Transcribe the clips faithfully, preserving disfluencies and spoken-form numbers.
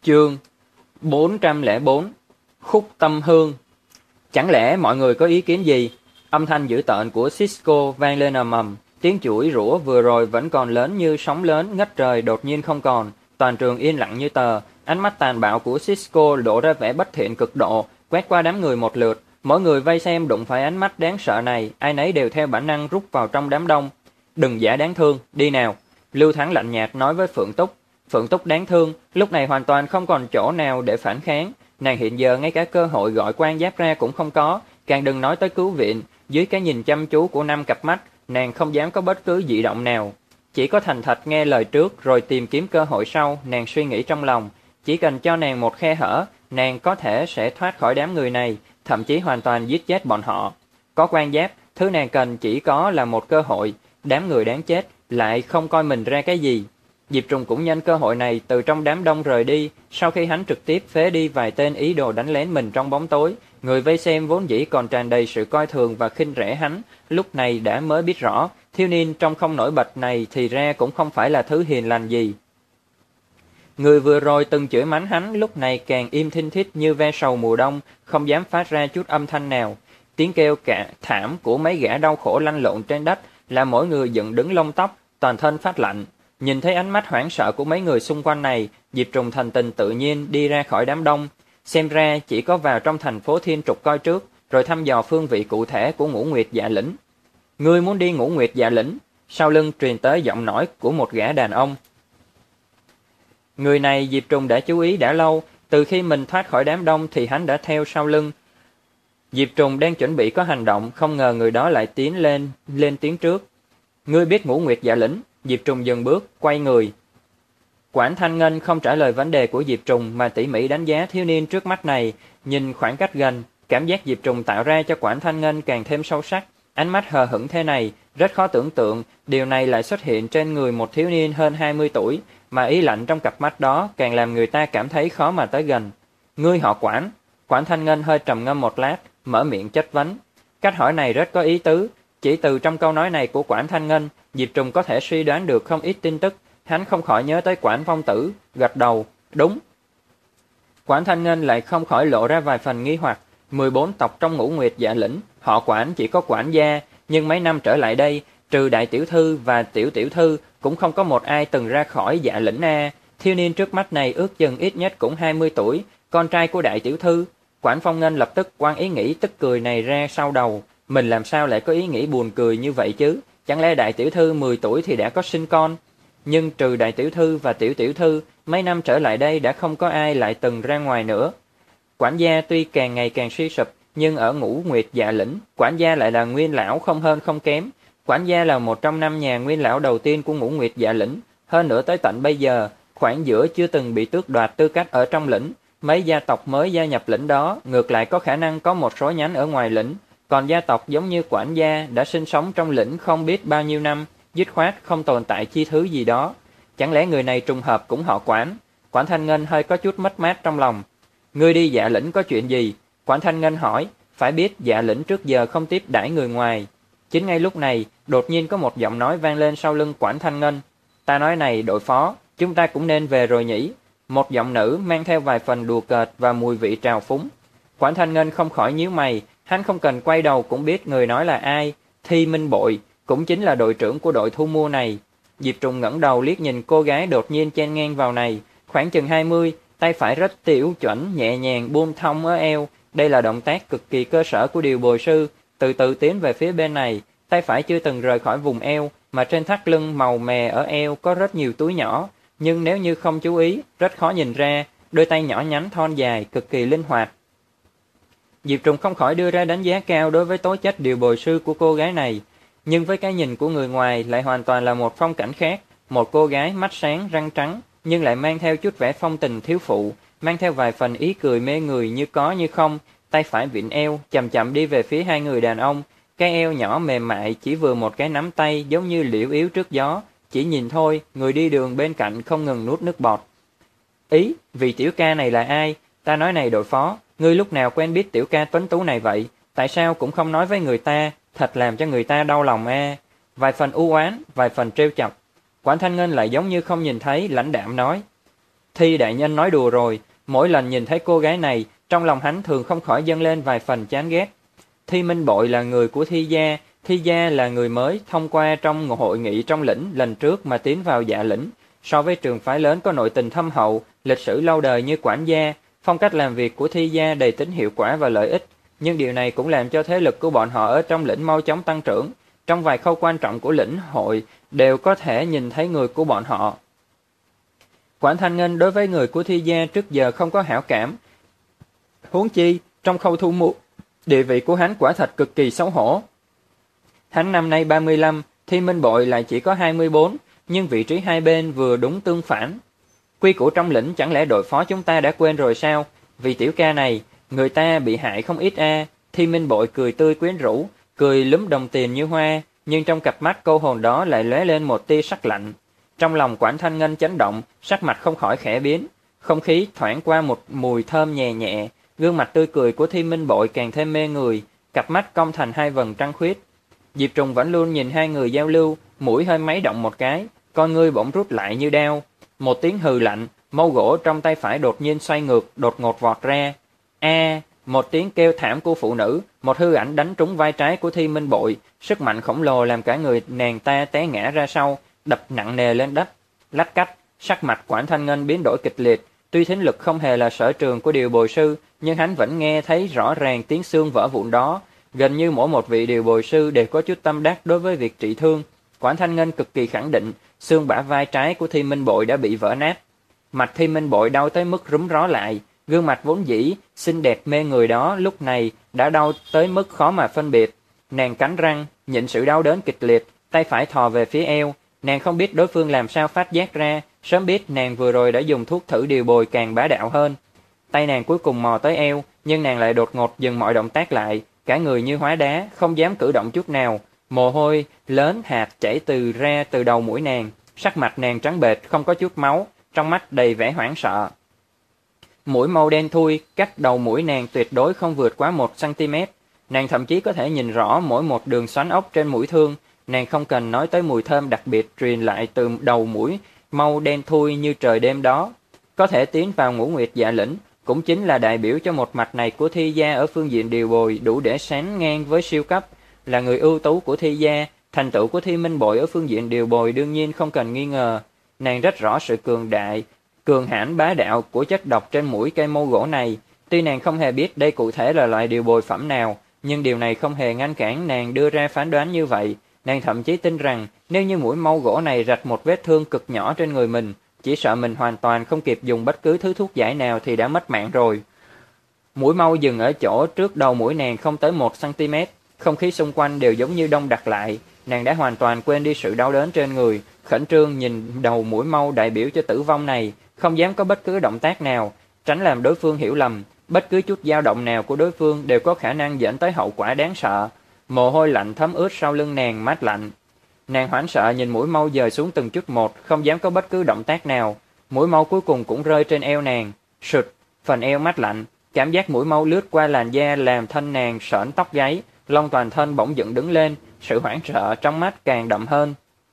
Chương bốn trăm lẻ bốn Khúc Tâm Hương. Chẳng lẽ mọi người có ý kiến gì? Âm thanh dữ tợn của Cisco vang lên ầm ầm, tiếng chửi rủa vừa rồi vẫn còn lớn như sóng lớn ngất trời đột nhiên không còn, toàn trường yên lặng như tờ, ánh mắt tàn bạo của Cisco lộ ra vẻ bất thiện cực độ, quét qua đám người một lượt, mỗi người vây xem đụng phải ánh mắt đáng sợ này, ai nấy đều theo bản năng rút vào trong đám đông. Đừng giả đáng thương, đi nào. Lưu Thắng lạnh nhạt nói với Phượng Túc. Phượng Túc đáng thương, lúc này hoàn toàn không còn chỗ nào để phản kháng. Nàng hiện giờ ngay cả cơ hội gọi quan giáp ra cũng không có, càng đừng nói tới cứu viện. Dưới cái nhìn chăm chú của năm cặp mắt, nàng không dám có bất cứ dị động nào. Chỉ có thành thật nghe lời trước rồi tìm kiếm cơ hội sau, nàng suy nghĩ trong lòng. Chỉ cần cho nàng một khe hở, nàng có thể sẽ thoát khỏi đám người này, thậm chí hoàn toàn giết chết bọn họ. Có quan giáp, thứ nàng cần chỉ có là một cơ hội. Đám người đáng chết lại không coi mình ra cái gì. Diệp Trùng cũng nhân cơ hội này từ trong đám đông rời đi, sau khi hắn trực tiếp phế đi vài tên ý đồ đánh lén mình trong bóng tối. Người vây xem vốn dĩ còn tràn đầy sự coi thường và khinh rẻ hắn, lúc này đã mới biết rõ, thiếu niên trong không nổi bật này thì ra cũng không phải là thứ hiền lành gì. Người vừa rồi từng chửi mắng hắn lúc này càng im thinh thít như ve sầu mùa đông, không dám phát ra chút âm thanh nào. Tiếng kêu cả thảm của mấy gã đau khổ lăn lộn trên đất là mỗi người dựng đứng lông tóc, toàn thân phát lạnh. Nhìn thấy ánh mắt hoảng sợ của mấy người xung quanh này, Diệp Trùng thành tình tự nhiên đi ra khỏi đám đông. Xem ra chỉ có vào trong thành phố Thiên Trục coi trước, rồi thăm dò phương vị cụ thể của Ngũ Nguyệt Dạ Lĩnh. Ngươi muốn đi Ngũ Nguyệt Dạ Lĩnh? Sau lưng truyền tới giọng nói của một gã đàn ông. Người này Diệp Trùng đã chú ý đã lâu, từ khi mình thoát khỏi đám đông thì hắn đã theo sau lưng. Diệp Trùng đang chuẩn bị có hành động, không ngờ người đó lại tiến lên, lên tiếng trước. Ngươi biết Ngũ Nguyệt Dạ Lĩnh? Diệp Trùng dừng bước, quay người. Quản Thanh Ngân không trả lời vấn đề của Diệp Trùng mà tỉ mỉ đánh giá thiếu niên trước mắt này, nhìn khoảng cách gần, cảm giác Diệp Trùng tạo ra cho Quản Thanh Ngân càng thêm sâu sắc. Ánh mắt hờ hững thế này, rất khó tưởng tượng, điều này lại xuất hiện trên người một thiếu niên hơn hai mươi tuổi, mà ý lạnh trong cặp mắt đó càng làm người ta cảm thấy khó mà tới gần. Ngươi họ Quản? Quản Thanh Ngân hơi trầm ngâm một lát, mở miệng chất vấn. Cách hỏi này rất có ý tứ, chỉ từ trong câu nói này của Quản Thanh Ngân, Diệp Trùng có thể suy đoán được không ít tin tức. Hắn không khỏi nhớ tới Quản Phong Tử, gật đầu, đúng. Quản Thanh Ngân lại không khỏi lộ ra vài phần nghi hoặc. mười bốn tộc trong Ngũ Nguyệt Dạ Lĩnh, họ Quản chỉ có quản gia, nhưng mấy năm trở lại đây, trừ đại tiểu thư và tiểu tiểu thư, cũng không có một ai từng ra khỏi Dạ Lĩnh a. Thiếu niên trước mắt này ước chừng ít nhất cũng hai mươi tuổi, con trai của đại tiểu thư. Quản Phong Ngân lập tức quăng ý nghĩ tức cười này ra sau đầu, mình làm sao lại có ý nghĩ buồn cười như vậy chứ? Chẳng lẽ đại tiểu thư mười tuổi thì đã có sinh con? Nhưng trừ đại tiểu thư và tiểu tiểu thư, mấy năm trở lại đây đã không có ai lại từng ra ngoài nữa. Quản gia tuy càng ngày càng suy sụp, nhưng ở Ngũ Nguyệt Dạ Lĩnh, quản gia lại là nguyên lão không hơn không kém. Quản gia là một trong năm nhà nguyên lão đầu tiên của Ngũ Nguyệt Dạ Lĩnh, hơn nữa tới tận bây giờ, khoảng giữa chưa từng bị tước đoạt tư cách ở trong lĩnh. Mấy gia tộc mới gia nhập lĩnh đó, ngược lại có khả năng có một số nhánh ở ngoài lĩnh. Còn gia tộc giống như quản gia đã sinh sống trong lĩnh không biết bao nhiêu năm, dứt khoát không tồn tại chi thứ gì đó. Chẳng lẽ người này trùng hợp cũng họ Quản? Quản Thanh Ngân hơi có chút mất mát trong lòng. Ngươi đi Dạ Lĩnh có chuyện gì? Quản Thanh Ngân hỏi. Phải biết Dạ Lĩnh trước giờ không tiếp đãi người ngoài. Chính ngay lúc này, đột nhiên có một giọng nói vang lên sau lưng Quản Thanh Ngân. Ta nói này đội phó, chúng ta cũng nên về rồi nhỉ? Một giọng nữ mang theo vài phần đùa cợt và mùi vị trào phúng. Quản Thanh Ngân không khỏi nhíu mày, hắn không cần quay đầu cũng biết người nói là ai. Thi Minh Bội, cũng chính là đội trưởng của đội thu mua này. Diệp Trùng ngẩng đầu liếc nhìn cô gái đột nhiên chen ngang vào này, khoảng chừng hai mươi, tay phải rất tiểu chuẩn, nhẹ nhàng buông thong ở eo. Đây là động tác cực kỳ cơ sở của điều bồi sư. Từ từ tiến về phía bên này, tay phải chưa từng rời khỏi vùng eo, mà trên thắt lưng màu mè ở eo có rất nhiều túi nhỏ. Nhưng nếu như không chú ý, rất khó nhìn ra, đôi tay nhỏ nhắn thon dài, cực kỳ linh hoạt. Diệp Trùng không khỏi đưa ra đánh giá cao đối với tố chất điều bồi sư của cô gái này, nhưng với cái nhìn của người ngoài lại hoàn toàn là một phong cảnh khác, một cô gái mắt sáng răng trắng, nhưng lại mang theo chút vẻ phong tình thiếu phụ, mang theo vài phần ý cười mê người như có như không, tay phải vịn eo, chậm chậm đi về phía hai người đàn ông, cái eo nhỏ mềm mại chỉ vừa một cái nắm tay giống như liễu yếu trước gió, chỉ nhìn thôi, người đi đường bên cạnh không ngừng nuốt nước bọt. Ý, vị tiểu ca này là ai? Ta nói này đội phó, ngươi lúc nào quen biết tiểu ca tuấn tú này vậy? Tại sao cũng không nói với người ta? Thật làm cho người ta đau lòng a. Vài phần u oán, vài phần trêu chọc. Quản Thanh Ngân lại giống như không nhìn thấy, lãnh đạm nói. Thi đại nhân nói đùa rồi, mỗi lần nhìn thấy cô gái này, trong lòng hắn thường không khỏi dâng lên vài phần chán ghét. Thi Minh Bội là người của Thi gia, Thi gia là người mới thông qua trong hội nghị trong lĩnh lần trước mà tiến vào dạ lĩnh. So với trường phái lớn có nội tình thâm hậu, lịch sử lâu đời như Quản gia, phong cách làm việc của Thi gia đầy tính hiệu quả và lợi ích, nhưng điều này cũng làm cho thế lực của bọn họ ở trong lĩnh mau chóng tăng trưởng. Trong vài khâu quan trọng của lĩnh hội đều có thể nhìn thấy người của bọn họ. Quản Thanh Ngân đối với người của Thi gia trước giờ không có hảo cảm. Huống chi, trong khâu thu mua, địa vị của hắn quả thật cực kỳ xấu hổ. Hắn năm nay ba mươi lăm, Thi Minh Bội lại chỉ có hai mươi bốn, nhưng vị trí hai bên vừa đúng tương phản. Quy củ trong lĩnh chẳng lẽ đội phó chúng ta đã quên rồi sao? Vì tiểu ca này, người ta bị hại không ít a. À. Thi Minh Bội cười tươi quyến rũ, cười lúm đồng tiền như hoa, nhưng trong cặp mắt câu hồn đó lại lóe lên một tia sắc lạnh. Trong lòng Quản Thanh Ngân chấn động, sắc mặt không khỏi khẽ biến, không khí thoảng qua một mùi thơm nhẹ nhẹ, gương mặt tươi cười của Thi Minh Bội càng thêm mê người, cặp mắt cong thành hai vầng trăng khuyết. Diệp Trùng vẫn luôn nhìn hai người giao lưu, mũi hơi máy động một cái, con ngươi bỗng rút lại như đao. Một tiếng hừ lạnh, mâu gỗ trong tay phải đột nhiên xoay ngược, đột ngột vọt ra. A, một tiếng kêu thảm của phụ nữ, một hư ảnh đánh trúng vai trái của Thi Minh Bội, sức mạnh khổng lồ làm cả người nàng ta té ngã ra sau, đập nặng nề lên đất. Lách cách, sắc mặt Quản Thanh Ngân biến đổi kịch liệt, tuy thính lực không hề là sở trường của điều bồi sư, nhưng hắn vẫn nghe thấy rõ ràng tiếng xương vỡ vụn đó. Gần như mỗi một vị điều bồi sư đều có chút tâm đắc đối với việc trị thương. Quản Thanh Ngân cực kỳ khẳng định, xương bả vai trái của Thi Minh Bội đã bị vỡ nát. Mặt Thi Minh Bội đau tới mức rúm ró lại, gương mặt vốn dĩ xinh đẹp mê người đó lúc này đã đau tới mức khó mà phân biệt. Nàng cắn răng, nhịn sự đau đớn kịch liệt, tay phải thò về phía eo. Nàng không biết đối phương làm sao phát giác ra, sớm biết nàng vừa rồi đã dùng thuốc thử điều bồi càng bá đạo hơn. Tay nàng cuối cùng mò tới eo, nhưng nàng lại đột ngột dừng mọi động tác lại, cả người như hóa đá, không dám cử động chút nào. Mồ hôi lớn hạt chảy từ ra từ đầu mũi nàng, sắc mặt nàng trắng bệch không có chút máu, trong mắt đầy vẻ hoảng sợ. Mũi màu đen thui cách đầu mũi nàng tuyệt đối không vượt quá một xăng-ti-mét. Nàng thậm chí có thể nhìn rõ mỗi một đường xoắn ốc trên mũi thương. Nàng không cần nói tới mùi thơm đặc biệt truyền lại từ đầu mũi màu đen thui như trời đêm đó. Có thể tiến vào Ngũ Nguyệt Dạ lĩnh cũng chính là đại biểu cho một mặt này của Thi gia ở phương diện điều bồi đủ để sánh ngang với siêu cấp. Là người ưu tú của Thi gia, thành tựu của Thi Minh Bội ở phương diện điều bồi đương nhiên không cần nghi ngờ. Nàng rất rõ sự cường đại, cường hãn bá đạo của chất độc trên mũi cây mâu gỗ này. Tuy nàng không hề biết đây cụ thể là loại điều bồi phẩm nào, nhưng điều này không hề ngăn cản nàng đưa ra phán đoán như vậy. Nàng thậm chí tin rằng nếu như mũi mâu gỗ này rạch một vết thương cực nhỏ trên người mình, chỉ sợ mình hoàn toàn không kịp dùng bất cứ thứ thuốc giải nào thì đã mất mạng rồi. Mũi mâu dừng ở chỗ trước đầu mũi nàng không tới một xăng-ti-mét, không khí xung quanh đều giống như đông đặc lại. Nàng đã hoàn toàn quên đi sự đau đớn trên người, khẩn trương nhìn đầu mũi mâu đại biểu cho tử vong này, không dám có bất cứ động tác nào, tránh làm đối phương hiểu lầm. Bất cứ chút dao động nào của đối phương đều có khả năng dẫn tới hậu quả đáng sợ. Mồ hôi lạnh thấm ướt sau lưng nàng mát lạnh. Nàng hoảng sợ nhìn mũi mâu dời xuống từng chút một, không dám có bất cứ động tác nào. Mũi mâu cuối cùng cũng rơi trên eo nàng. Sụt, phần eo mát lạnh, cảm giác mũi mâu lướt qua làn da làm thân nàng sởn tóc gáy, lông toàn thân bỗng dựng đứng lên, sự hoảng sợ trong mắt càng đậm hơn.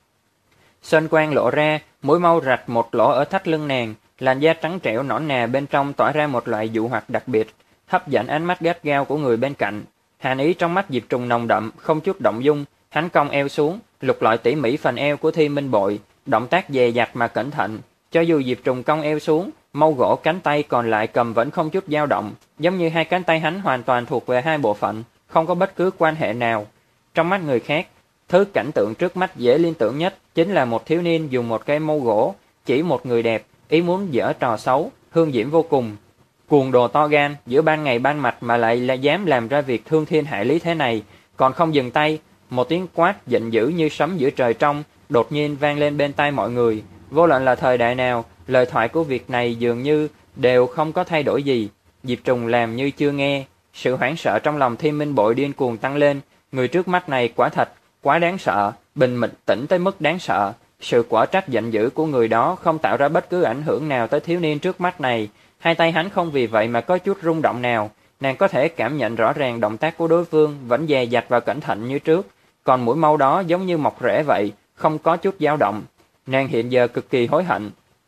Sơn quang lộ ra, mũi mâu rạch một lỗ ở thắt lưng nàng, làn da trắng trẻo nõn nà bên trong tỏa ra một loại dụ hoặc đặc biệt, hấp dẫn ánh mắt gắt gao của người bên cạnh. Hàn ý trong mắt Diệp Trùng nồng đậm, không chút động dung, hắn cong eo xuống, lục lọi tỉ mỉ phần eo của Thi Minh Bội, động tác dè dặt mà cẩn thận. Cho dù Diệp Trùng cong eo xuống, mâu gỗ cánh tay còn lại cầm vẫn không chút dao động, giống như hai cánh tay hắn hoàn toàn thuộc về hai bộ phận, không có bất cứ quan hệ nào. Trong mắt người khác, thứ cảnh tượng trước mắt dễ liên tưởng nhất chính là một thiếu niên dùng một cây mâu gỗ chỉ một người đẹp, ý muốn giở trò xấu, hương diễm vô cùng. Cuồng đồ to gan, giữa ban ngày ban mặt mà lại là dám làm ra việc thương thiên hại lý thế này, còn không dừng tay. Một tiếng quát giận dữ như sấm giữa trời trong đột nhiên vang lên bên tai mọi người. Vô luận là thời đại nào, lời thoại của việc này dường như đều không có thay đổi gì. Diệp Trùng làm như chưa nghe. Sự hoảng sợ trong lòng Thi Minh Bội điên cuồng tăng lên. Người trước mắt này quả thật quá đáng sợ, bình mịch tĩnh tới mức đáng sợ. Sự quả trách giận dữ của người đó không tạo ra bất cứ ảnh hưởng nào tới thiếu niên trước mắt này. Hai tay hắn không vì vậy mà có chút rung động nào. Nàng có thể cảm nhận rõ ràng động tác của đối phương vẫn dè dặt và cẩn thận như trước, còn mũi mâu đó giống như mọc rễ vậy, không có chút dao động. Nàng hiện giờ cực kỳ hối hận,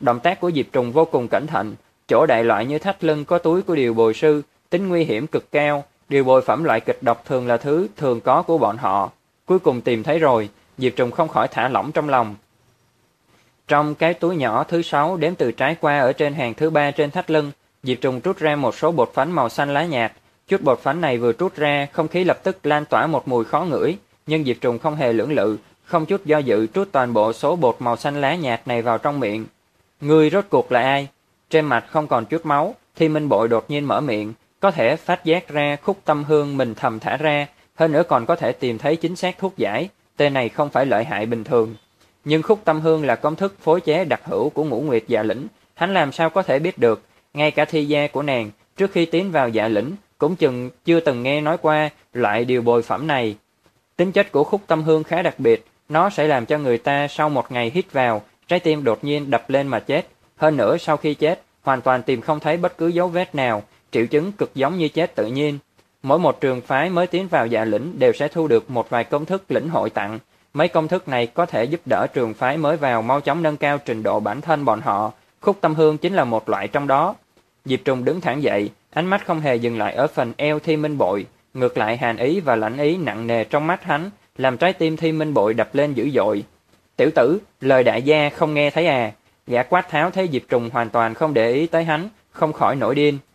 Động tác của Diệp Trùng vô cùng cẩn thận, chỗ đại loại như thắt lưng có túi của điều bồi sư, tính nguy hiểm cực cao, điều bồi phẩm loại kịch độc thường là thứ thường có của bọn họ. Cuối cùng tìm thấy rồi, Diệp Trùng không khỏi thả lỏng trong lòng. Trong cái túi nhỏ thứ sáu đếm từ trái qua ở trên hàng thứ ba trên thắt lưng, Diệp Trùng trút ra một số bột phấn màu xanh lá nhạt. Chút bột phấn này vừa trút ra, không khí lập tức lan tỏa một mùi khó ngửi, nhưng Diệp Trùng không hề lưỡng lự, không chút do dự trút toàn bộ số bột màu xanh lá nhạt này vào trong miệng. Ngươi rốt cuộc là ai? Trên mặt không còn chút máu, Thi Minh Bội đột nhiên mở miệng, có thể phát giác ra khúc tâm hương mình thầm thả ra, hơn nữa còn có thể tìm thấy chính xác thuốc giải, tên này không phải lợi hại bình thường. Nhưng khúc tâm hương là công thức phối chế đặc hữu của Ngũ Nguyệt Dạ Lĩnh, hắn làm sao có thể biết được, ngay cả thi gia của nàng trước khi tiến vào Dạ Lĩnh cũng chừng chưa từng nghe nói qua loại điều bồi phẩm này. Tính chất của khúc tâm hương khá đặc biệt, nó sẽ làm cho người ta sau một ngày hít vào, trái tim đột nhiên đập lên mà chết. Hơn nữa sau khi chết, hoàn toàn tìm không thấy bất cứ dấu vết nào, triệu chứng cực giống như chết tự nhiên. Mỗi một trường phái mới tiến vào Dạ Lĩnh đều sẽ thu được một vài công thức lĩnh hội tặng. Mấy công thức này có thể giúp đỡ trường phái mới vào mau chóng nâng cao trình độ bản thân bọn họ. Khúc tâm hương chính là một loại trong đó. Diệp Trùng đứng thẳng dậy, ánh mắt không hề dừng lại ở phần eo Thi Minh Bội, ngược lại hàn ý và lãnh ý nặng nề trong mắt hắn, làm trái tim Thi Minh Bội đập lên dữ dội. Tiểu tử, lời đại gia không nghe thấy à? Gã quát tháo thấy Diệp Trùng hoàn toàn không để ý tới hắn, không khỏi nổi điên.